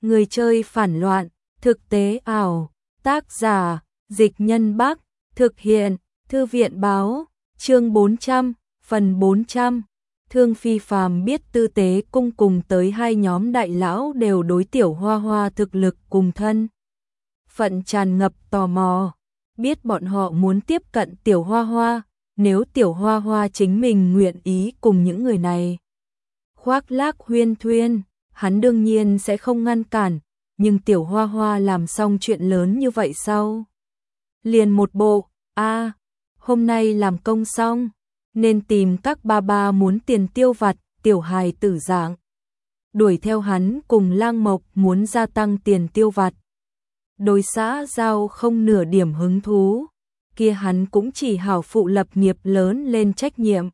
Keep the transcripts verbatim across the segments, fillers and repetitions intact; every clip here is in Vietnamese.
Người chơi phản loạn, thực tế ảo, tác giả, Dịch Nhân Bắc, thực hiện, Thư viện báo, chương bốn trăm, phần bốn trăm. Thương Phi Phàm biết Tư Tế Cung cùng tới hai nhóm đại lão đều đối Tiểu Hoa Hoa thực lực cùng thân phận tràn ngập tò mò, biết bọn họ muốn tiếp cận Tiểu Hoa Hoa, nếu Tiểu Hoa Hoa chính mình nguyện ý cùng những người này khoác lác huyên thuyên, hắn đương nhiên sẽ không ngăn cản, nhưng Tiểu Hoa Hoa làm xong chuyện lớn như vậy sau liền một bộ, a, hôm nay làm công xong, nên tìm các ba ba muốn tiền tiêu vặt, tiểu hài tử dạng. Đuổi theo hắn cùng Lang Mộc muốn gia tăng tiền tiêu vặt. Đối xã giao không nửa điểm hứng thú, kia hắn cũng chỉ hảo phụ lập nghiệp lớn lên trách nhiệm.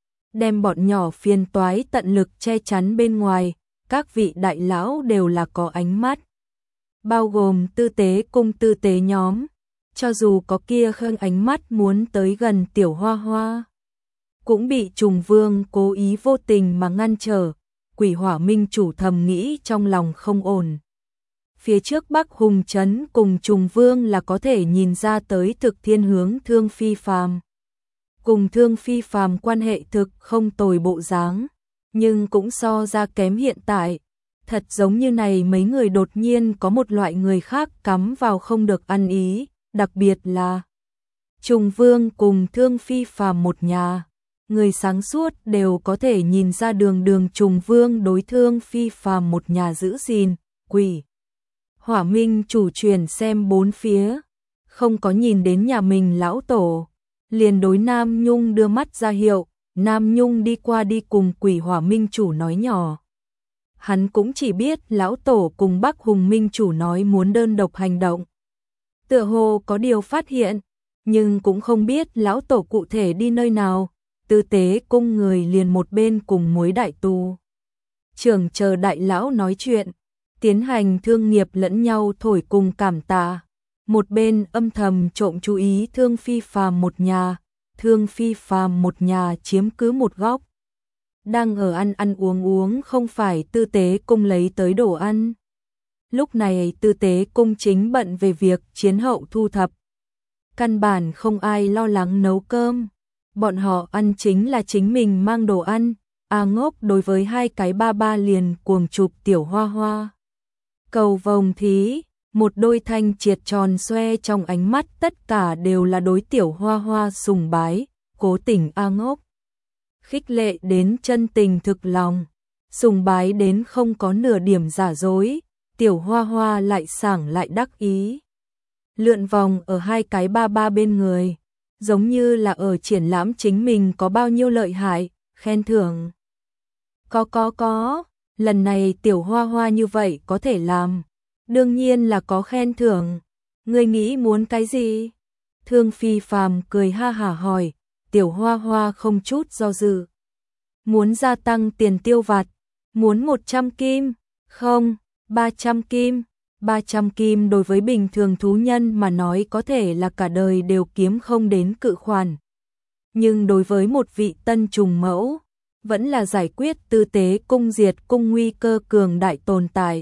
Đem bọn nhỏ phiền toái tận lực che chắn bên ngoài, các vị đại lão đều là có ánh mắt. Bao gồm Tư Tế Cung Tư Tế nhóm, cho dù có kia khương ánh mắt muốn tới gần Tiểu Hoa Hoa, cũng bị Trùng Vương cố ý vô tình mà ngăn trở. Quỷ Hỏa Minh chủ thầm nghĩ trong lòng không ổn. Phía trước Bắc Hùng Trấn cùng Trùng Vương là có thể nhìn ra tới thực thiên hướng Thương Phi Phàm. Cùng Thương Phi Phàm quan hệ thực không tồi bộ dáng, nhưng cũng so ra kém hiện tại. Thật giống như này mấy người đột nhiên có một loại người khác cắm vào không được ăn ý, đặc biệt là Trùng Vương cùng Thương Phi Phàm một nhà. Người sáng suốt đều có thể nhìn ra đường đường Trùng Vương đối Thương Phi Phàm một nhà giữ gìn. Quỷ Hỏa Minh chủ truyền xem bốn phía, không có nhìn đến nhà mình lão tổ, liền đối Nam Nhung đưa mắt ra hiệu. Nam Nhung đi qua đi cùng Quỷ Hỏa Minh chủ nói nhỏ. Hắn cũng chỉ biết lão tổ cùng Bắc Hùng Minh chủ nói muốn đơn độc hành động. Tựa hồ có điều phát hiện, nhưng cũng không biết lão tổ cụ thể đi nơi nào. Tư Tế Cung người liền một bên cùng Muối đại tu trưởng chờ đại lão nói chuyện, tiến hành thương nghiệp lẫn nhau thổi cùng cảm tạ. Một bên âm thầm trộm chú ý Thương Phi Phàm một nhà, Thương Phi Phàm một nhà chiếm cứ một góc. Đang ở ăn ăn uống uống không phải Tư Tế Cung lấy tới đồ ăn. Lúc này Tư Tế Cung chính bận về việc chiến hậu thu thập. Căn bản không ai lo lắng nấu cơm. Bọn họ ăn chính là chính mình mang đồ ăn. A Ngốc đối với hai cái ba ba liền cuồng chụp Tiểu Hoa Hoa. Cầu vồng thí, một đôi thanh triệt tròn xoe trong ánh mắt tất cả đều là đối Tiểu Hoa Hoa sùng bái, cố tình A Ngốc. Khích lệ đến chân tình thực lòng, sùng bái đến không có nửa điểm giả dối, Tiểu Hoa Hoa lại sảng lại đắc ý. Lượn vòng ở hai cái ba ba bên người, giống như là ở triển lãm chính mình có bao nhiêu lợi hại, khen thưởng. Có có có, lần này Tiểu Hoa Hoa như vậy có thể làm, đương nhiên là có khen thưởng. Ngươi nghĩ muốn cái gì? Thương Phi Phàm cười ha hả hỏi. Tiểu Hoa Hoa không chút do dự. Muốn gia tăng tiền tiêu vặt, muốn một trăm kim, không, ba trăm kim. ba trăm kim đối với bình thường thú nhân mà nói có thể là cả đời đều kiếm không đến cự khoản. Nhưng đối với một vị tân trùng mẫu, vẫn là giải quyết Tư Tế Cung diệt cung nguy cơ cường đại tồn tại.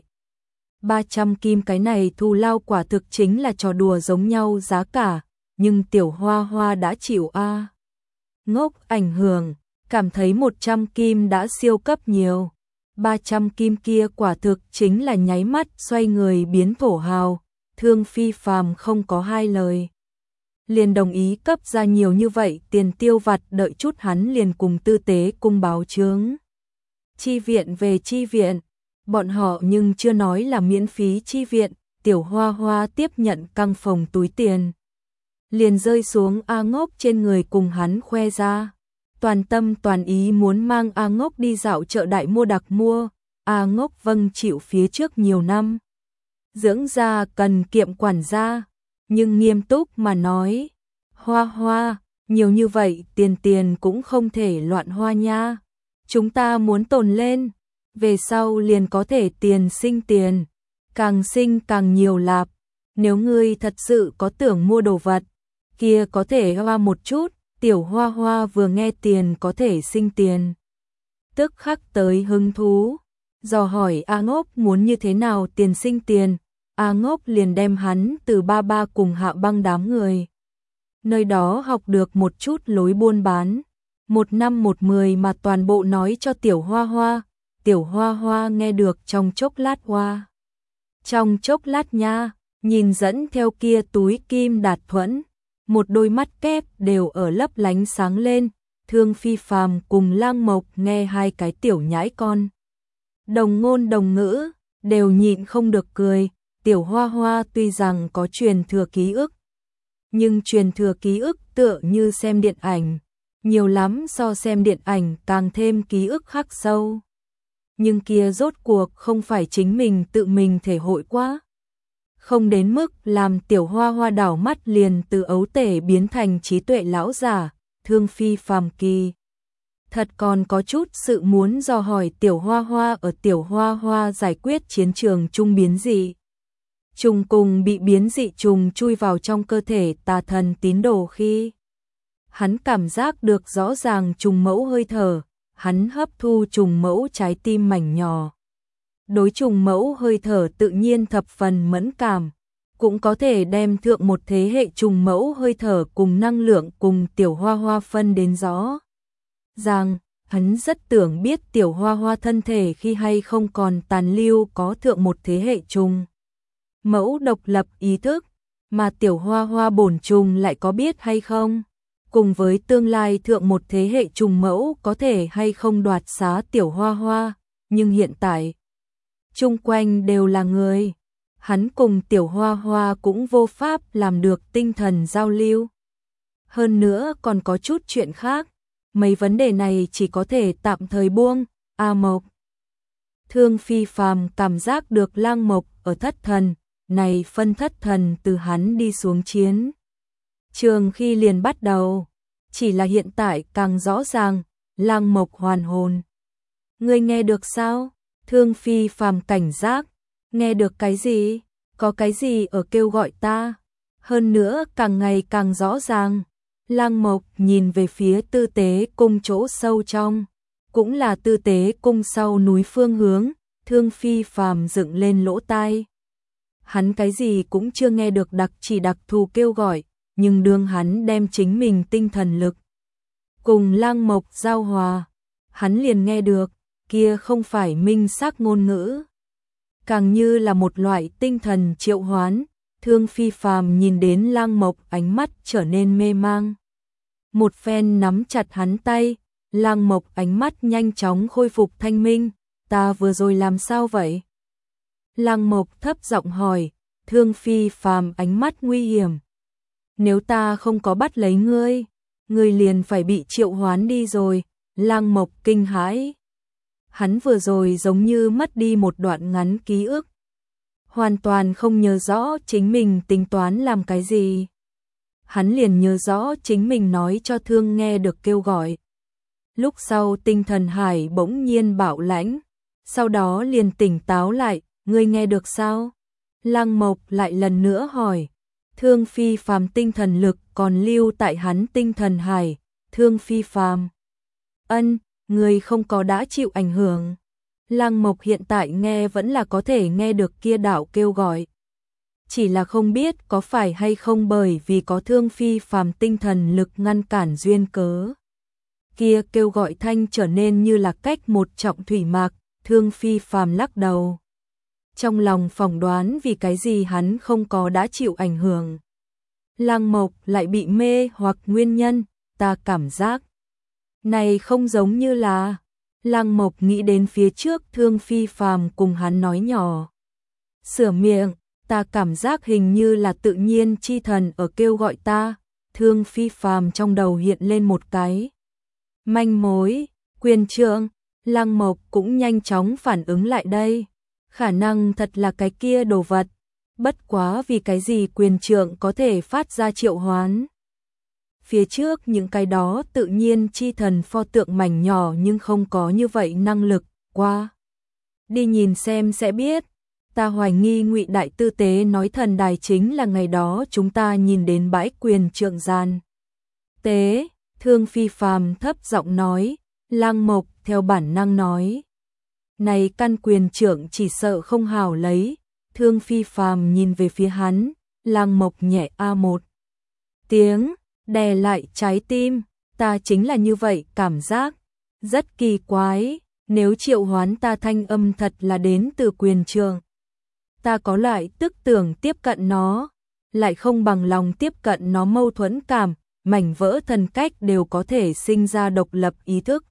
ba trăm kim cái này thù lao quả thực chính là trò đùa giống nhau giá cả, nhưng Tiểu Hoa Hoa đã chịu a. Ngốc ảnh hưởng, cảm thấy một trăm kim đã siêu cấp nhiều. ba trăm kim kia quả thực chính là nháy mắt xoay người biến thổ hào. Thương Phi Phàm không có hai lời, liền đồng ý cấp ra nhiều như vậy tiền tiêu vặt, đợi chút hắn liền cùng Tư Tế Cung báo chướng. Chi viện về chi viện, bọn họ nhưng chưa nói là miễn phí chi viện. Tiểu Hoa Hoa tiếp nhận căng phòng túi tiền, liền rơi xuống A Ngốc trên người cùng hắn khoe ra. Toàn tâm toàn ý muốn mang A Ngốc đi dạo chợ đại mua đặc mua. A Ngốc vâng chịu phía trước nhiều năm. Dưỡng gia cần kiệm quản gia, nhưng nghiêm túc mà nói. Hoa Hoa, nhiều như vậy tiền tiền cũng không thể loạn hoa nha. Chúng ta muốn tồn lên, về sau liền có thể tiền sinh tiền. Càng sinh càng nhiều lạp. Nếu ngươi thật sự có tưởng mua đồ vật, kia có thể hoa một chút. Tiểu Hoa Hoa vừa nghe tiền có thể sinh tiền, tức khắc tới hứng thú, dò hỏi A Ngốc muốn như thế nào tiền sinh tiền, A Ngốc liền đem hắn từ ba ba cùng Hạ Băng đám người nơi đó học được một chút lối buôn bán, một năm một mười mà toàn bộ nói cho Tiểu Hoa Hoa, Tiểu Hoa Hoa nghe được trong chốc lát hoa. Trong chốc lát nha, nhìn dẫn theo kia túi kim đạt thuẫn, một đôi mắt kép đều ở lấp lánh sáng lên, Thương Phi Phàm cùng Lang Mộc nghe hai cái tiểu nhãi con đồng ngôn đồng ngữ, đều nhịn không được cười. Tiểu Hoa Hoa tuy rằng có truyền thừa ký ức, nhưng truyền thừa ký ức tựa như xem điện ảnh, nhiều lắm so xem điện ảnh càng thêm ký ức khắc sâu. Nhưng kia rốt cuộc không phải chính mình tự mình thể hội quá. Không đến mức làm Tiểu Hoa Hoa đảo mắt liền từ ấu tể biến thành trí tuệ lão giả, Thương Phi Phàm kỳ. Thật còn có chút sự muốn dò hỏi Tiểu Hoa Hoa ở Tiểu Hoa Hoa giải quyết chiến trường trung biến dị trùng cùng bị biến dị trùng chui vào trong cơ thể tà thần tín đồ khi hắn cảm giác được rõ ràng trùng mẫu hơi thở, hắn hấp thu trùng mẫu trái tim mảnh nhỏ. Đối trùng mẫu hơi thở tự nhiên thập phần mẫn cảm, cũng có thể đem thượng một thế hệ trùng mẫu hơi thở cùng năng lượng cùng Tiểu Hoa Hoa phân đến rõ ràng. Hắn rất tưởng biết Tiểu Hoa Hoa thân thể khi hay không còn tàn lưu có thượng một thế hệ trùng mẫu độc lập ý thức, mà Tiểu Hoa Hoa bổn trùng lại có biết hay không, cùng với tương lai thượng một thế hệ trùng mẫu có thể hay không đoạt xá Tiểu Hoa Hoa, nhưng hiện tại chung quanh đều là người, hắn cùng Tiểu Hoa Hoa cũng vô pháp làm được tinh thần giao lưu. Hơn nữa còn có chút chuyện khác, mấy vấn đề này chỉ có thể tạm thời buông. A Mộc. Thương Phi Phàm cảm giác được Lang Mộc ở thất thần, này phân thất thần từ hắn đi xuống chiến trường khi liền bắt đầu, chỉ là hiện tại càng rõ ràng. Lang Mộc hoàn hồn. Ngươi nghe được sao? Thương Phi Phàm cảnh giác. Nghe được cái gì? Có cái gì ở kêu gọi ta? Hơn nữa càng ngày càng rõ ràng. Lang Mộc nhìn về phía Tư Tế cung chỗ sâu trong, cũng là Tư Tế cung sau núi phương hướng. Thương Phi Phàm dựng lên lỗ tai. Hắn cái gì cũng chưa nghe được, đặc chỉ đặc thù kêu gọi, nhưng đương hắn đem chính mình tinh thần lực cùng Lang Mộc giao hòa, hắn liền nghe được, kia không phải minh xác ngôn ngữ, càng như là một loại tinh thần triệu hoán. Thương Phi Phàm nhìn đến Lang Mộc, ánh mắt trở nên mê mang. Một phen nắm chặt hắn tay, Lang Mộc ánh mắt nhanh chóng khôi phục thanh minh. Ta vừa rồi làm sao vậy? Lang Mộc thấp giọng hỏi. Thương Phi Phàm ánh mắt nguy hiểm. Nếu ta không có bắt lấy ngươi, ngươi liền phải bị triệu hoán đi rồi. Lang Mộc kinh hãi. Hắn vừa rồi giống như mất đi một đoạn ngắn ký ức, hoàn toàn không nhớ rõ chính mình tính toán làm cái gì. Hắn liền nhớ rõ chính mình nói cho Thương nghe được kêu gọi. Lúc sau tinh thần hải bỗng nhiên bạo lãnh, sau đó liền tỉnh táo lại. Ngươi nghe được sao? Lang Mộc lại lần nữa hỏi. Thương Phi Phàm tinh thần lực còn lưu tại hắn tinh thần hải. Thương Phi Phàm. Ân, ngươi không có đã chịu ảnh hưởng. Lang Mộc hiện tại nghe vẫn là có thể nghe được kia đạo kêu gọi. Chỉ là không biết có phải hay không bởi vì có Thương Phi Phàm tinh thần lực ngăn cản duyên cớ. Kia kêu gọi thanh trở nên như là cách một trọng thủy mạc. Thương Phi Phàm lắc đầu. Trong lòng phỏng đoán vì cái gì hắn không có đã chịu ảnh hưởng. Lang Mộc lại bị mê hoặc nguyên nhân, ta cảm giác này không giống như là. Lang Mộc nghĩ đến phía trước Thương Phi Phàm cùng hắn nói nhỏ. Sửa miệng, ta cảm giác hình như là tự nhiên chi thần ở kêu gọi ta. Thương Phi Phàm trong đầu hiện lên một cái manh mối, quyền trượng. Lang Mộc cũng nhanh chóng phản ứng lại đây. Khả năng thật là cái kia đồ vật. Bất quá vì cái gì quyền trượng có thể phát ra triệu hoán. Phía trước những cái đó tự nhiên chi thần pho tượng mảnh nhỏ nhưng không có như vậy năng lực. Qua đi nhìn xem sẽ biết. Ta hoài nghi Ngụy Đại Tư Tế nói thần đài chính là ngày đó chúng ta nhìn đến bãi quyền trượng gian tế. Thương Phi Phàm thấp giọng nói. Lang Mộc theo bản năng nói. Này căn quyền trưởng chỉ sợ không hào lấy. Thương Phi Phàm nhìn về phía hắn, Lăng Mộc nhẹ a một tiếng, đè lại trái tim, ta chính là như vậy cảm giác, rất kỳ quái, nếu triệu hoán ta thanh âm thật là đến từ quyền trường. Ta có loại tức tưởng tiếp cận nó, lại không bằng lòng tiếp cận nó mâu thuẫn cảm, mảnh vỡ thần cách đều có thể sinh ra độc lập ý thức.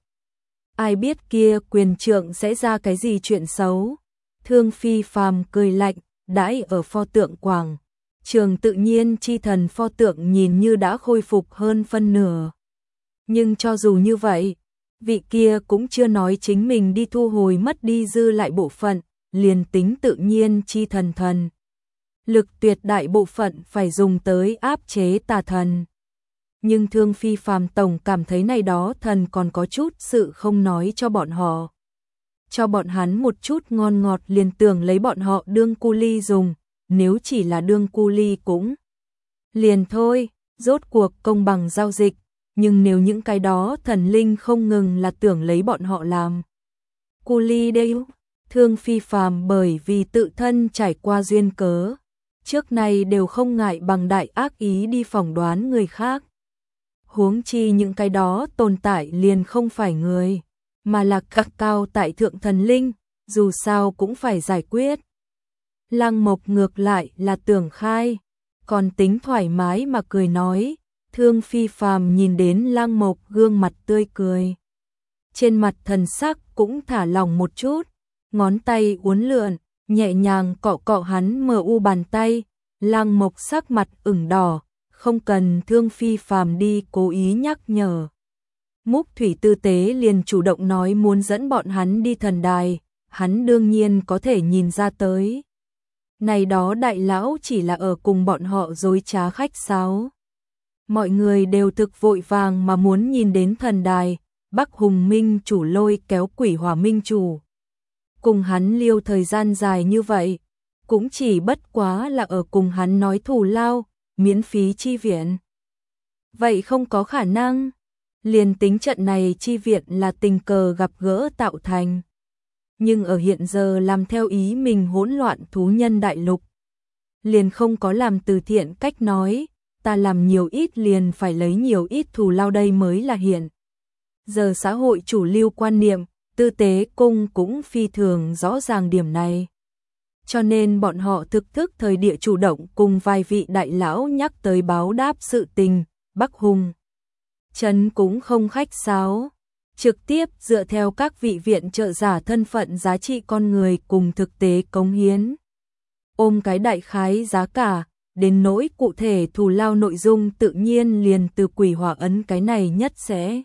Ai biết kia quyền trượng sẽ ra cái gì chuyện xấu. Thương Phi Phàm cười lạnh, đãi ở pho tượng quảng trường tự nhiên chi thần pho tượng nhìn như đã khôi phục hơn phân nửa. Nhưng cho dù như vậy, vị kia cũng chưa nói chính mình đi thu hồi mất đi dư lại bộ phận, liền tính tự nhiên chi thần thần. Lực tuyệt đại bộ phận phải dùng tới áp chế tà thần. Nhưng Thương Phi Phàm tổng cảm thấy này đó thần còn có chút sự không nói cho bọn họ. Cho bọn hắn một chút ngon ngọt liền tưởng lấy bọn họ đương cu ly dùng, nếu chỉ là đương cu ly cũng liền thôi, rốt cuộc công bằng giao dịch, nhưng nếu những cái đó thần linh không ngừng là tưởng lấy bọn họ làm cu ly đây. Thương Phi Phàm bởi vì tự thân trải qua duyên cớ, trước nay đều không ngại bằng đại ác ý đi phỏng đoán người khác. Huống chi những cái đó tồn tại liền không phải người, mà là các cao tại thượng thần linh, dù sao cũng phải giải quyết. Lăng Mộc ngược lại là tưởng khai, còn tính thoải mái mà cười nói. Thương Phi Phàm nhìn đến Lăng Mộc gương mặt tươi cười, trên mặt thần sắc cũng thả lỏng một chút, ngón tay uốn lượn, nhẹ nhàng cọ cọ hắn mờ u bàn tay. Lăng Mộc sắc mặt ửng đỏ, không cần Thương Phi Phàm đi cố ý nhắc nhở. Mục Thủy tư tế liền chủ động nói muốn dẫn bọn hắn đi thần đài, hắn đương nhiên có thể nhìn ra tới. Này đó đại lão chỉ là ở cùng bọn họ dối trá khách sáo. Mọi người đều thực vội vàng mà muốn nhìn đến thần đài. Bắc Hùng Minh chủ lôi kéo Quỷ Hỏa Minh chủ, cùng hắn liêu thời gian dài như vậy, cũng chỉ bất quá là ở cùng hắn nói thù lao, miễn phí chi viện. Vậy không có khả năng, liền tính trận này chi viện là tình cờ gặp gỡ tạo thành. Nhưng ở hiện giờ làm theo ý mình hỗn loạn thú nhân đại lục, liền không có làm từ thiện cách nói, ta làm nhiều ít liền phải lấy nhiều ít thù lao đây mới là hiện. Giờ xã hội chủ lưu quan niệm, tư tế cung cũng phi thường rõ ràng điểm này. Cho nên bọn họ thực thức thời địa chủ động cùng vài vị đại lão nhắc tới báo đáp sự tình, Bắc Hùng Trấn cũng không khách sáo, trực tiếp dựa theo các vị viện trợ giả thân phận giá trị con người cùng thực tế cống hiến. Ôm cái đại khái giá cả, đến nỗi cụ thể thù lao nội dung tự nhiên liền từ Quỷ Hỏa ấn cái này nhất sẽ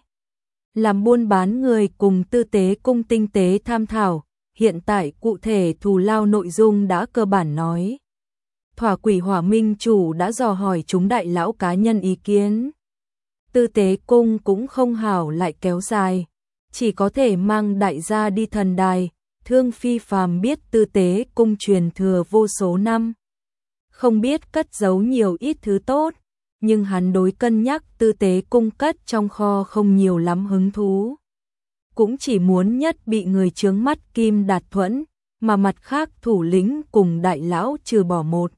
làm buôn bán người cùng tư tế cung tinh tế tham thảo. Hiện tại cụ thể thù lao nội dung đã cơ bản nói. Thỏa Quỷ Hỏa Minh chủ đã dò hỏi chúng đại lão cá nhân ý kiến. Tư tế cung cũng không hảo lại kéo dài, chỉ có thể mang đại gia đi thần đài. Thương Phi Phàm biết tư tế cung truyền thừa vô số năm, không biết cất giấu nhiều ít thứ tốt, nhưng hắn đối cân nhắc tư tế cung cất trong kho không nhiều lắm hứng thú. Cũng chỉ muốn nhất bị người chướng mắt Kim Đạt Thuẫn, mà mặt khác thủ lĩnh cùng đại lão trừ bỏ một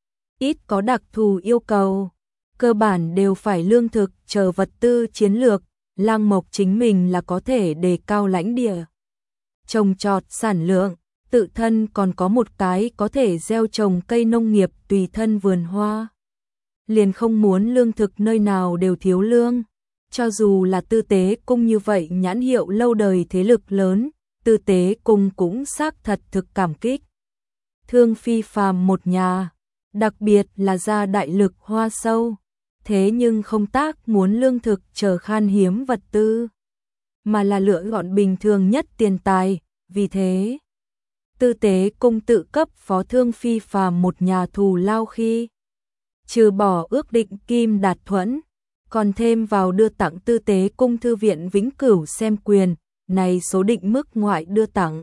ít có đặc thù yêu cầu, cơ bản đều phải lương thực chờ vật tư chiến lược. Lăng Mộc chính mình là có thể đề cao lãnh địa, trồng trọt sản lượng, tự thân còn có một cái có thể gieo trồng cây nông nghiệp tùy thân vườn hoa. Liền không muốn lương thực nơi nào đều thiếu lương. Cho dù là tư tế cung như vậy nhãn hiệu lâu đời thế lực lớn, tư tế cung cũng xác thật thực cảm kích. Thương Phi Phàm một nhà, đặc biệt là gia đại lực hoa sâu, thế nhưng không tác muốn lương thực chờ khan hiếm vật tư, mà là lựa gọn bình thường nhất tiền tài. Vì thế, tư tế cung tự cấp phó Thương Phi Phàm một nhà thù lao khi trừ bỏ ước định Kim Đạt Thuẫn, còn thêm vào đưa tặng tư tế cung thư viện vĩnh cửu xem quyền, này số định mức ngoại đưa tặng.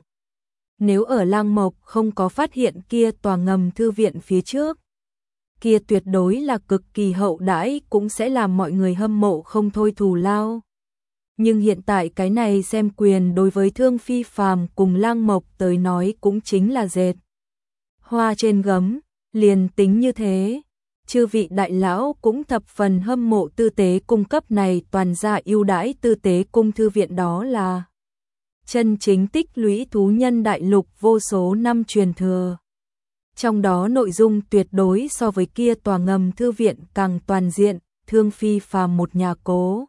Nếu ở Lăng Mộc không có phát hiện kia tòa ngầm thư viện phía trước, kia tuyệt đối là cực kỳ hậu đãi, cũng sẽ làm mọi người hâm mộ không thôi thù lao. Nhưng hiện tại cái này xem quyền đối với Thương Phi Phàm cùng Lang Mộc tới nói cũng chính là dệt hoa trên gấm, liền tính như thế. Chư vị đại lão cũng thập phần hâm mộ tư tế cung cấp này toàn gia ưu đãi tư tế cung thư viện đó là chân chính tích lũy thú nhân đại lục vô số năm truyền thừa. Trong đó nội dung tuyệt đối so với kia tòa ngầm thư viện càng toàn diện, Thương Phi Phàm một nhà cố.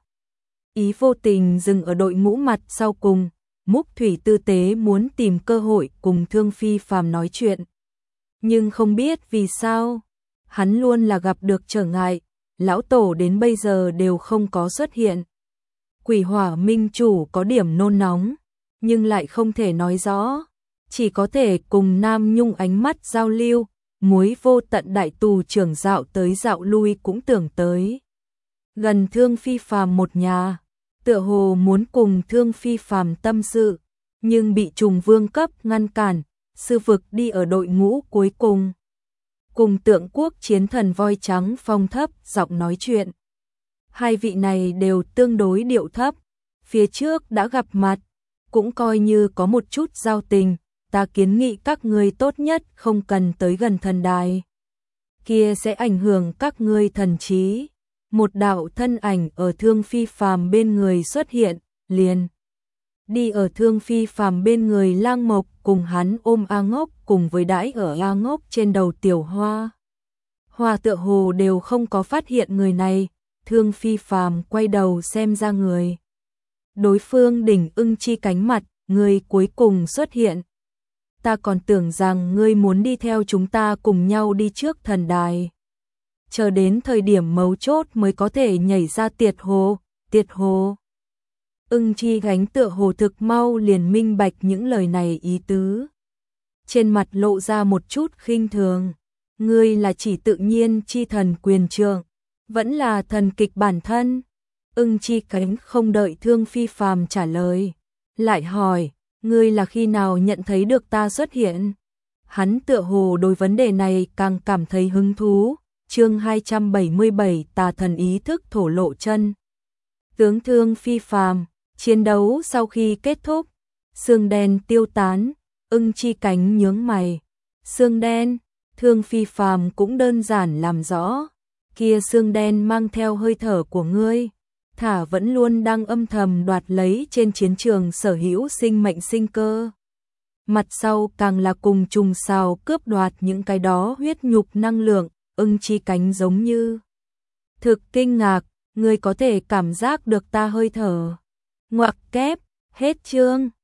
Ý vô tình dừng ở đội ngũ mặt sau cùng, Mục Thủy tư tế muốn tìm cơ hội cùng Thương Phi Phàm nói chuyện. Nhưng không biết vì sao, hắn luôn là gặp được trở ngại, lão tổ đến bây giờ đều không có xuất hiện. Quỷ Hỏa minh chủ có điểm nôn nóng, nhưng lại không thể nói rõ, chỉ có thể cùng Nam Nhung ánh mắt giao lưu, muối vô tận đại tù trưởng dạo tới dạo lui cũng tưởng tới. Gần Thương Phi Phàm một nhà, tựa hồ muốn cùng Thương Phi Phàm tâm sự, nhưng bị trùng vương cấp ngăn cản, sư vực đi ở đội ngũ cuối cùng. Cùng Tượng Quốc chiến thần voi trắng phong thấp giọng nói chuyện. Hai vị này đều tương đối điệu thấp, phía trước đã gặp mặt, cũng coi như có một chút giao tình, ta kiến nghị các ngươi tốt nhất không cần tới gần thần đài. Kia sẽ ảnh hưởng các ngươi thần trí. Một đạo thân ảnh ở Thương Phi Phàm bên người xuất hiện, liền đi ở Thương Phi Phàm bên người Lang Mộc cùng hắn ôm A Ngốc cùng với đãi ở A Ngốc trên đầu Tiểu Hoa. Hoa tựa hồ đều không có phát hiện người này, Thương Phi Phàm quay đầu xem ra người. Đối phương đỉnh ưng chi cánh mặt, người cuối cùng xuất hiện. Ta còn tưởng rằng ngươi muốn đi theo chúng ta cùng nhau đi trước thần đài. Chờ đến thời điểm mấu chốt mới có thể nhảy ra tiệt hồ, tiệt hồ. Ưng chi gánh tựa hồ thực mau liền minh bạch những lời này ý tứ. Trên mặt lộ ra một chút khinh thường. Ngươi là chỉ tự nhiên chi thần quyền trượng, vẫn là thần kịch bản thân. Ưng chi cánh không đợi Thương Phi Phàm trả lời, lại hỏi, ngươi là khi nào nhận thấy được ta xuất hiện? Hắn tựa hồ đối vấn đề này càng cảm thấy hứng thú. Chương hai trăm bảy mươi bảy Tà thần ý thức thổ lộ chân. Tướng Thương Phi Phàm, chiến đấu sau khi kết thúc, xương đen tiêu tán, Ưng chi cánh nhướng mày. Xương đen, Thương Phi Phàm cũng đơn giản làm rõ, kia xương đen mang theo hơi thở của ngươi, thả vẫn luôn đang âm thầm đoạt lấy trên chiến trường sở hữu sinh mệnh sinh cơ. Mặt sau càng là cùng trùng sào cướp đoạt những cái đó huyết nhục năng lượng. Ưng chi cánh giống như thực kinh ngạc, ngươi có thể cảm giác được ta hơi thở. Ngoặc kép, hết chương.